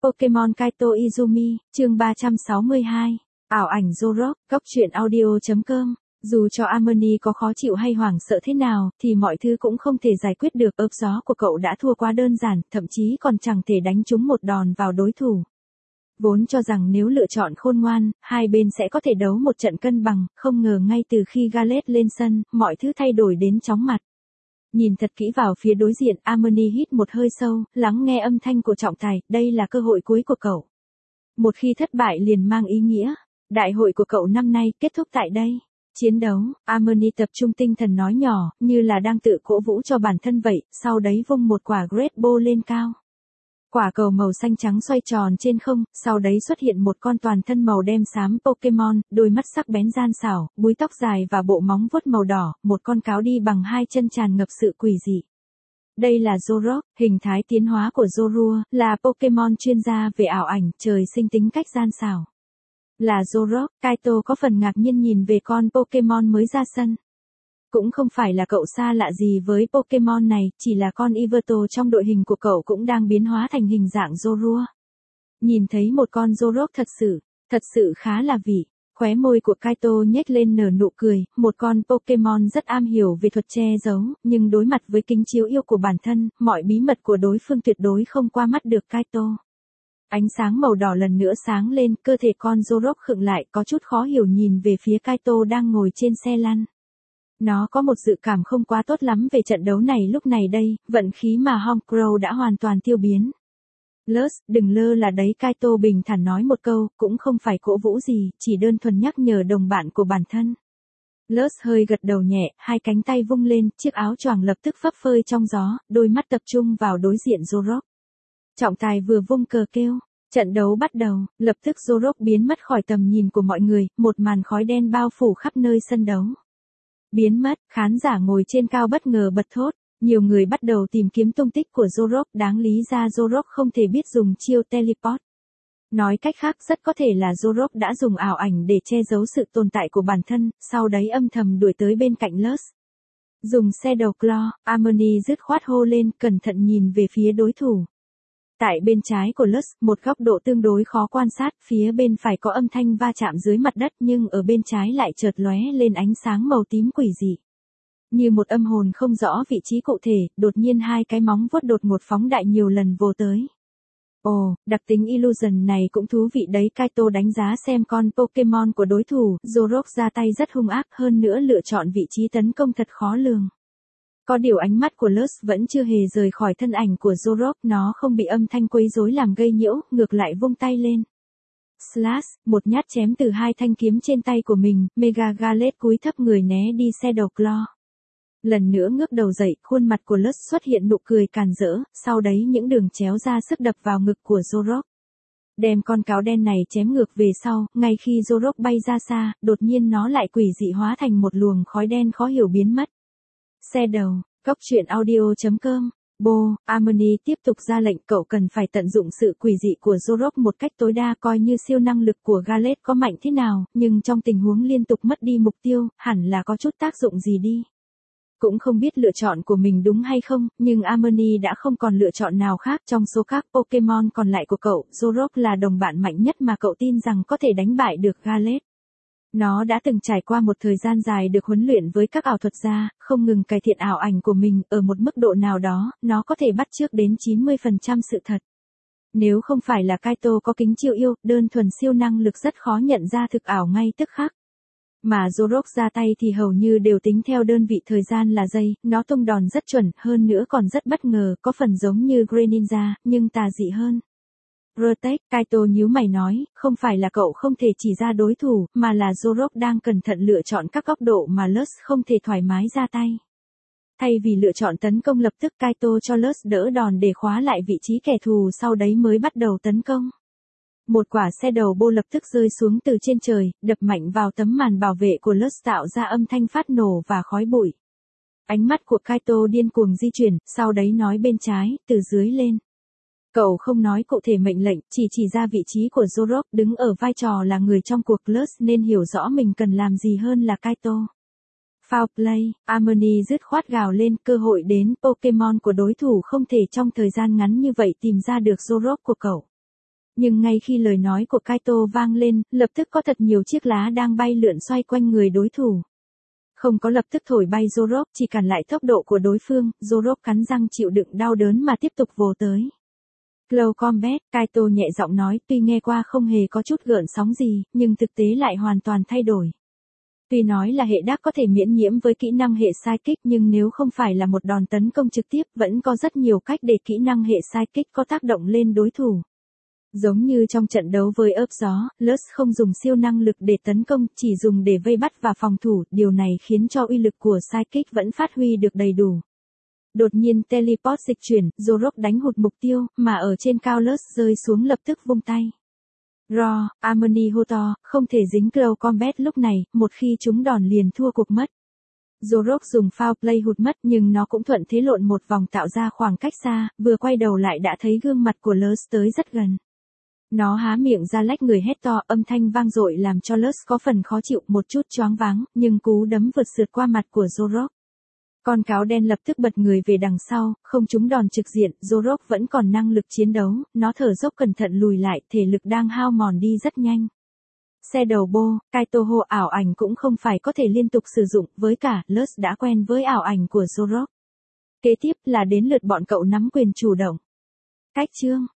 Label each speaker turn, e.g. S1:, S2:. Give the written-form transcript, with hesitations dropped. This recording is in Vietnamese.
S1: Pokemon Kaito Izumi, chương 362. Ảo ảnh Zoroark, góc truyện audio.com. Dù cho Harmony có khó chịu hay hoảng sợ thế nào, thì mọi thứ cũng không thể giải quyết được. Ớp gió của cậu đã thua quá đơn giản, thậm chí còn chẳng thể đánh trúng một đòn vào đối thủ. Vốn cho rằng nếu lựa chọn khôn ngoan, hai bên sẽ có thể đấu một trận cân bằng, không ngờ ngay từ khi Gallade lên sân, mọi thứ thay đổi đến chóng mặt. Nhìn thật kỹ vào phía đối diện, Harmony hít một hơi sâu, lắng nghe âm thanh của trọng tài, đây là cơ hội cuối của cậu. Một khi thất bại liền mang ý nghĩa, đại hội của cậu năm nay kết thúc tại đây. Chiến đấu, Harmony tập trung tinh thần nói nhỏ, như là đang tự cổ vũ cho bản thân vậy, sau đấy vung một quả Great Ball lên cao. Quả cầu màu xanh trắng xoay tròn trên không, sau đấy xuất hiện một con toàn thân màu đen xám Pokemon, đôi mắt sắc bén gian xảo, búi tóc dài và bộ móng vuốt màu đỏ, một con cáo đi bằng hai chân tràn ngập sự quỷ dị. Đây là Zoroark, hình thái tiến hóa của Zorua, là Pokemon chuyên gia về ảo ảnh, trời sinh tính cách gian xảo. Là Zoroark, Kaito có phần ngạc nhiên nhìn về con Pokemon mới ra sân. Cũng không phải là cậu xa lạ gì với Pokemon này, chỉ là con Yveltal trong đội hình của cậu cũng đang biến hóa thành hình dạng Zorua. Nhìn thấy một con Zoroark thật sự khá là vị. Khóe môi của Kaito nhếch lên nở nụ cười, một con Pokemon rất am hiểu về thuật che giấu, nhưng đối mặt với kính chiếu yêu của bản thân, mọi bí mật của đối phương tuyệt đối không qua mắt được Kaito. Ánh sáng màu đỏ lần nữa sáng lên, cơ thể con Zoroark khựng lại, có chút khó hiểu nhìn về phía Kaito đang ngồi trên xe lăn. Nó có một dự cảm không quá tốt lắm về trận đấu này lúc này đây, vận khí mà Honchkrow đã hoàn toàn tiêu biến. Lus, đừng lơ là đấy, Kaito bình thản nói một câu, cũng không phải cổ vũ gì, chỉ đơn thuần nhắc nhở đồng bạn của bản thân. Lus hơi gật đầu nhẹ, hai cánh tay vung lên, chiếc áo choàng lập tức phấp phới trong gió, đôi mắt tập trung vào đối diện Zoroark. Trọng tài vừa vung cờ kêu, trận đấu bắt đầu, lập tức Zoroark biến mất khỏi tầm nhìn của mọi người, một màn khói đen bao phủ khắp nơi sân đấu. Biến mất, khán giả ngồi trên cao bất ngờ bật thốt, nhiều người bắt đầu tìm kiếm tung tích của Zoroark, đáng lý ra Zoroark không thể biết dùng chiêu teleport. Nói cách khác rất có thể là Zoroark đã dùng ảo ảnh để che giấu sự tồn tại của bản thân, sau đấy âm thầm đuổi tới bên cạnh Lus. Dùng Shadow Claw, Harmony dứt khoát hô lên, cẩn thận nhìn về phía đối thủ. Tại bên trái của Lus, một góc độ tương đối khó quan sát, phía bên phải có âm thanh va chạm dưới mặt đất nhưng ở bên trái lại chợt lóe lên ánh sáng màu tím quỷ dị. Như một âm hồn không rõ vị trí cụ thể, đột nhiên hai cái móng vuốt đột ngột phóng đại nhiều lần vồ tới. Ồ, đặc tính Illusion này cũng thú vị đấy, Kaito đánh giá xem con Pokemon của đối thủ, Zoroark ra tay rất hung ác, hơn nữa lựa chọn vị trí tấn công thật khó lường. Có điều ánh mắt của Lus vẫn chưa hề rời khỏi thân ảnh của Zoroark, nó không bị âm thanh quấy rối làm gây nhiễu, ngược lại vung tay lên. Slash, một nhát chém từ hai thanh kiếm trên tay của mình, Mega Gallade cúi thấp người né đi Shadow Claw. Lần nữa ngước đầu dậy, khuôn mặt của Lus xuất hiện nụ cười càn rỡ, sau đấy những đường chéo ra sức đập vào ngực của Zoroark. Đem con cáo đen này chém ngược về sau, ngay khi Zoroark bay ra xa, đột nhiên nó lại quỷ dị hóa thành một luồng khói đen khó hiểu biến mất. Xe đầu, góc truyện audio.com. Harmony tiếp tục ra lệnh, cậu cần phải tận dụng sự quỷ dị của Zoroark một cách tối đa, coi như siêu năng lực của Gallade có mạnh thế nào, nhưng trong tình huống liên tục mất đi mục tiêu, hẳn là có chút tác dụng gì đi. Cũng không biết lựa chọn của mình đúng hay không, nhưng Harmony đã không còn lựa chọn nào khác trong số các Pokemon còn lại của cậu, Zoroark là đồng bạn mạnh nhất mà cậu tin rằng có thể đánh bại được Gallade. Nó đã từng trải qua một thời gian dài được huấn luyện với các ảo thuật gia, không ngừng cải thiện ảo ảnh của mình, ở một mức độ nào đó, nó có thể bắt chước đến 90% sự thật. Nếu không phải là Kaito có kính chiêu yêu, đơn thuần siêu năng lực rất khó nhận ra thực ảo ngay tức khắc. Mà Zoroark ra tay thì hầu như đều tính theo đơn vị thời gian là giây, nó tung đòn rất chuẩn, hơn nữa còn rất bất ngờ, có phần giống như Greninja, nhưng tà dị hơn. Protect, Kaito nhíu mày nói, không phải là cậu không thể chỉ ra đối thủ, mà là Zoroark đang cẩn thận lựa chọn các góc độ mà Lus không thể thoải mái ra tay. Thay vì lựa chọn tấn công lập tức, Kaito cho Lus đỡ đòn để khóa lại vị trí kẻ thù, sau đấy mới bắt đầu tấn công. Một quả xe đầu bô lập tức rơi xuống từ trên trời, đập mạnh vào tấm màn bảo vệ của Lus tạo ra âm thanh phát nổ và khói bụi. Ánh mắt của Kaito điên cuồng di chuyển, sau đấy nói bên trái, từ dưới lên. Cậu không nói cụ thể mệnh lệnh, chỉ ra vị trí của Zoroark, đứng ở vai trò là người trong cuộc, Lus nên hiểu rõ mình cần làm gì hơn là Kaito. Foul play, Harmony dứt khoát gào lên, cơ hội đến, Pokemon của đối thủ không thể trong thời gian ngắn như vậy tìm ra được Zoroark của cậu. Nhưng ngay khi lời nói của Kaito vang lên, lập tức có thật nhiều chiếc lá đang bay lượn xoay quanh người đối thủ. Không có lập tức thổi bay Zorok, chỉ cản lại tốc độ của đối phương, Zorok cắn răng chịu đựng đau đớn mà tiếp tục vồ tới. Close Combat, Kaito nhẹ giọng nói, tuy nghe qua không hề có chút gợn sóng gì, nhưng thực tế lại hoàn toàn thay đổi. Tuy nói là hệ đắc có thể miễn nhiễm với kỹ năng hệ Psychic nhưng nếu không phải là một đòn tấn công trực tiếp vẫn có rất nhiều cách để kỹ năng hệ Psychic có tác động lên đối thủ. Giống như trong trận đấu với ớp gió, Lutz không dùng siêu năng lực để tấn công, chỉ dùng để vây bắt và phòng thủ, điều này khiến cho uy lực của Psychic vẫn phát huy được đầy đủ. Đột nhiên teleport dịch chuyển, Zorok đánh hụt mục tiêu, mà ở trên cao Lutz rơi xuống lập tức vung tay. Raw, Harmony Hotor, không thể dính Close Combat lúc này, một khi chúng đòn liền thua cuộc mất. Zorok dùng foul play hụt mất nhưng nó cũng thuận thế lộn một vòng tạo ra khoảng cách xa, vừa quay đầu lại đã thấy gương mặt của Lutz tới rất gần. Nó há miệng ra lách người hét to, âm thanh vang dội làm cho Lutz có phần khó chịu, một chút choáng váng, nhưng cú đấm vượt sượt qua mặt của Zorok. Con cáo đen lập tức bật người về đằng sau, không trúng đòn trực diện, Zorok vẫn còn năng lực chiến đấu, nó thở dốc cẩn thận lùi lại, thể lực đang hao mòn đi rất nhanh. Xe đầu bô, Kaito hô ảo ảnh cũng không phải có thể liên tục sử dụng, với cả, Lutz đã quen với ảo ảnh của Zorok. Kế tiếp là đến lượt bọn cậu nắm quyền chủ động. Cách chương